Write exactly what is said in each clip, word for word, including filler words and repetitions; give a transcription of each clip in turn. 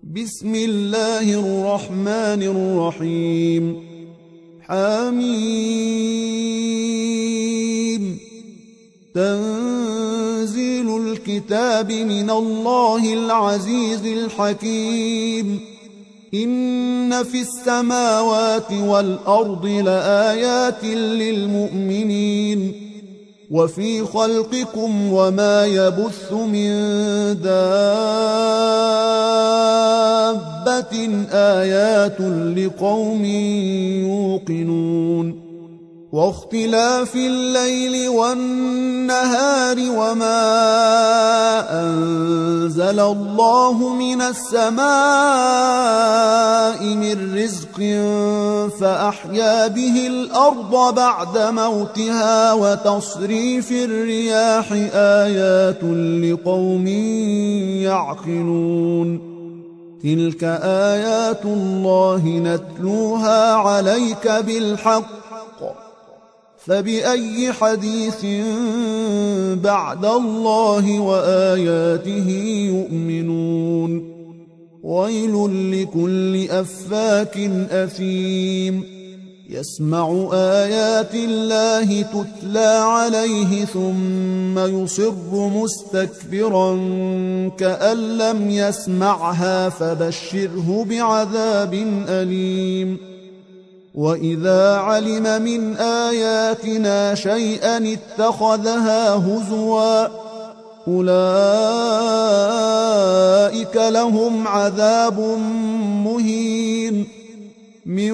بسم الله الرحمن الرحيم. حميم. تنزيل الكتاب من الله العزيز الحكيم. إن في السماوات والأرض لآيات للمؤمنين وفي خلقكم وما يبث من دابة آيات لقوم يوقنون. واختلاف الليل والنهار وما أنزل الله من السماء من رزق فأحيا به الأرض بعد موتها وتصريف الرياح آيات لقوم يعقلون. تلك آيات الله نتلوها عليك بالحق فبأي حديث بعد الله وآياته يؤمنون. ويل لكل أفاك أثيم يسمع آيات الله تتلى عليه ثم يصر مستكبرا كأن لم يسمعها فبشره بعذاب أليم. وإذا علم من آياتنا شيئا اتخذها هزوا أولئك لهم عذاب مهين من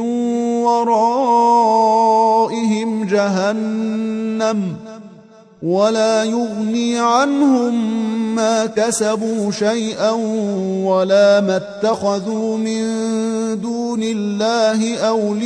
ورائهم جهنم ولا يغني عنهم ما كسبوا شيئا ولا ما اتخذوا من دون الله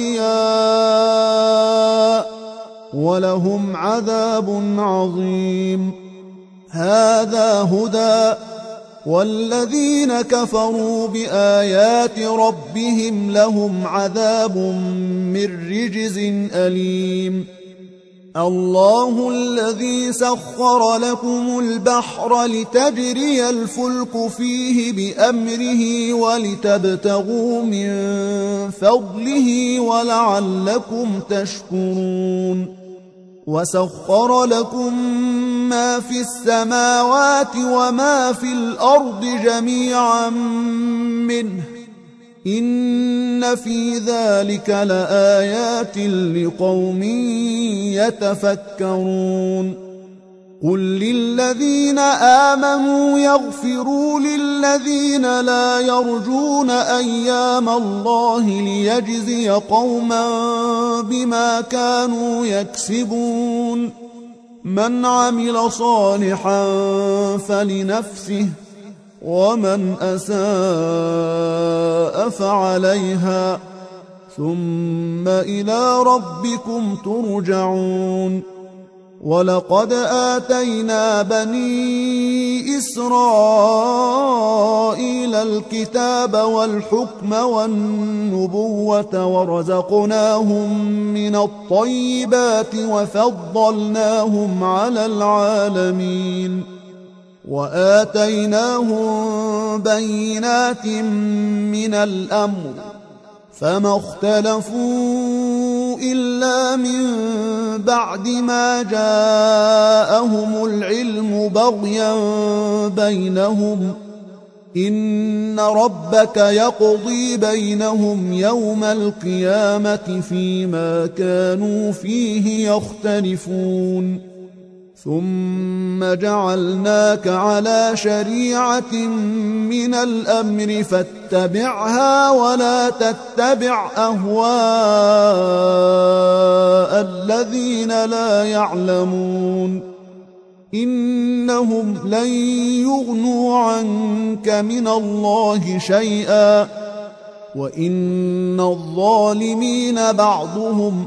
أولياء ولهم عذاب عظيم. هذا هدى والذين كفروا بآيات ربهم لهم عذاب من رجز أليم. الله الذي سخر لكم البحر لتجري الفلك فيه بأمره ولتبتغوا من فضله ولعلكم تشكرون. وسخر لكم ما في السماوات وما في الأرض جميعا منه إن في ذلك لآيات لقوم يتفكرون. قل للذين آمنوا يغفروا للذين لا يرجون أيام الله ليجزي قوما بما كانوا يكسبون. من عمل صالحا فلنفسه ومن أساء فعليها ثم إلى ربكم ترجعون. ولقد آتينا بني إسرائيل الكتاب والحكم والنبوة ورزقناهم من الطيبات وفضلناهم على العالمين وآتيناهم بينات من الأمر فما اختلفوا إلا من بعد ما جاءهم العلم بغيا بينهم إن ربك يقضي بينهم يوم القيامة فيما كانوا فيه يختلفون. ثم جعلناك على شريعة من الأمر فاتبعها ولا تتبع أهواء الذين لا يعلمون إنهم لن يغنوا عنك من الله شيئا وإن الظالمين بعضهم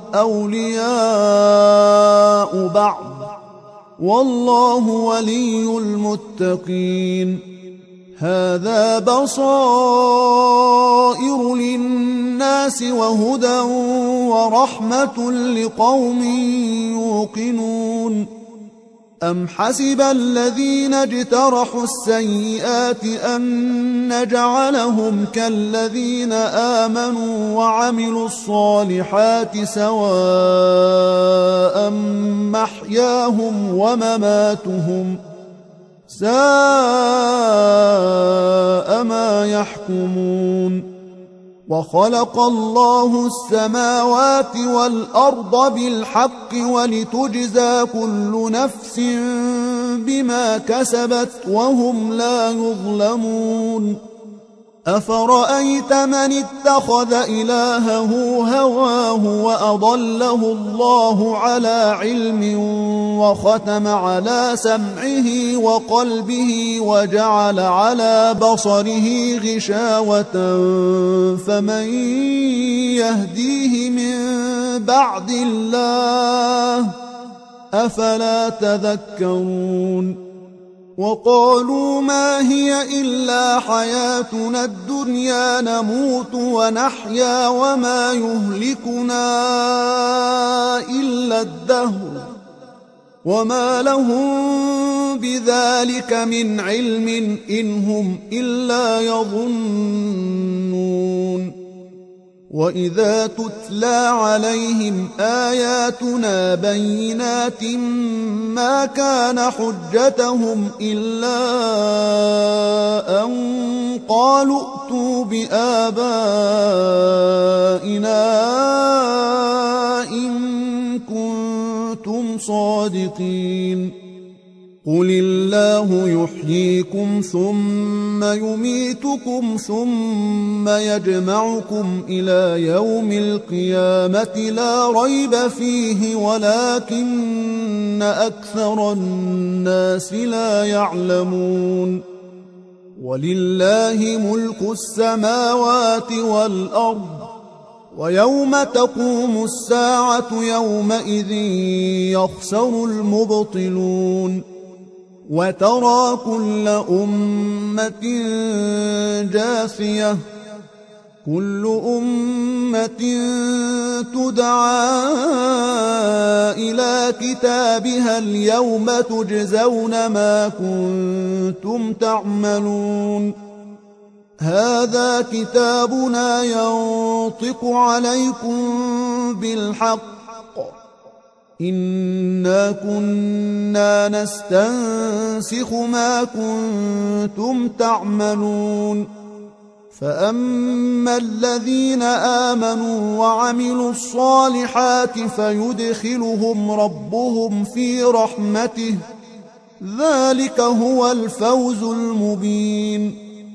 أولياء بعض والله ولي المتقين. هذا بصائر للناس وهدى ورحمة لقوم يوقنون. أم حسب الذين اجترحوا السيئات أن نجعلهم كالذين آمنوا وعملوا الصالحات سواء محياهم ومماتهم ساء ما يحكمون وخلق الله السماوات والأرض بالحق ولتجزى كل نفس بما كسبت وهم لا يظلمون أفرأيت من اتخذ إلهه هواه وأضله الله على علم وختم على سمعه وقلبه وجعل على بصره غشاوة فمن يهديه من بعد الله أفلا تذكرون وقالوا ما هي إلا حياتنا الدنيا نموت ونحيا وما يهلكنا إلا الدهر وما لهم بذلك من علم إن هم إلا يظنون وإذا تتلى عليهم آياتنا بينات ما كان حجتهم إلا أن قالوا ائتوا بآبائنا إن كنتم صادقين قل الله يحييكم ثم يميتكم ثم يجمعكم إلى يوم القيامة لا ريب فيه ولكن أكثر الناس لا يعلمون ولله ملك السماوات والأرض ويوم تقوم الساعة يومئذ يخسر المبطلون وترى كل أمة جاثية كل أمة تدعى إلى كتابها اليوم تجزون ما كنتم تعملون هذا كتابنا ينطق عليكم بالحق إنا كنا نستنسخ ما كنتم تعملون فأما الذين آمنوا وعملوا الصالحات فيدخلهم ربهم في رحمته ذلك هو الفوز المبين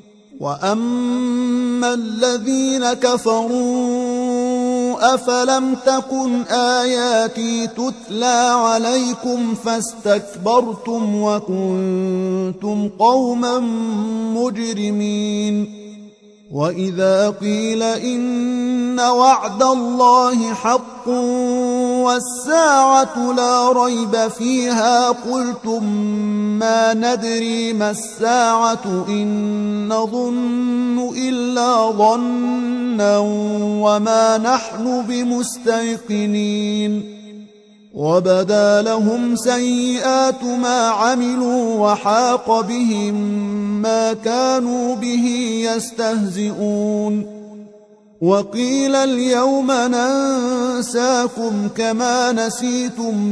وأما الذين كفروا أفلم تكن آياتي تتلى عليكم فاستكبرتم وكنتم قوما مجرمين وإذا قيل إن وعد الله حق والساعة لا ريب فيها قلتم ما ندري ما الساعة إن نظن إلا ظنا وما نحن بمستيقنين وبدا لهم سيئات ما عملوا وحاق بهم ما كانوا به يستهزئون وقيل اليوم ننساكم كما نسيتم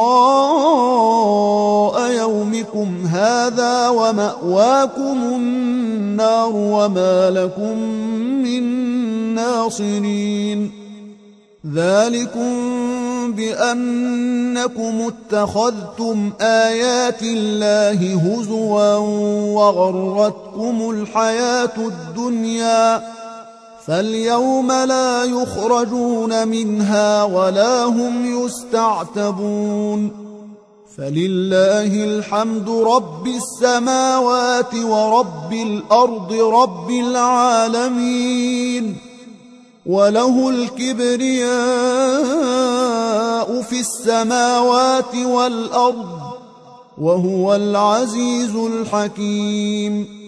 لقاء يومكم هذا ومأواكم النار وما لكم من ناصرين ذلكم بأنكم اتخذتم آيات الله هزوا وغرتكم الحياة الدنيا فاليوم لا يخرجون منها ولا هم يستعتبون فلله الحمد رب السماوات ورب الأرض رب العالمين وله الكبرياء في السماوات والأرض وهو العزيز الحكيم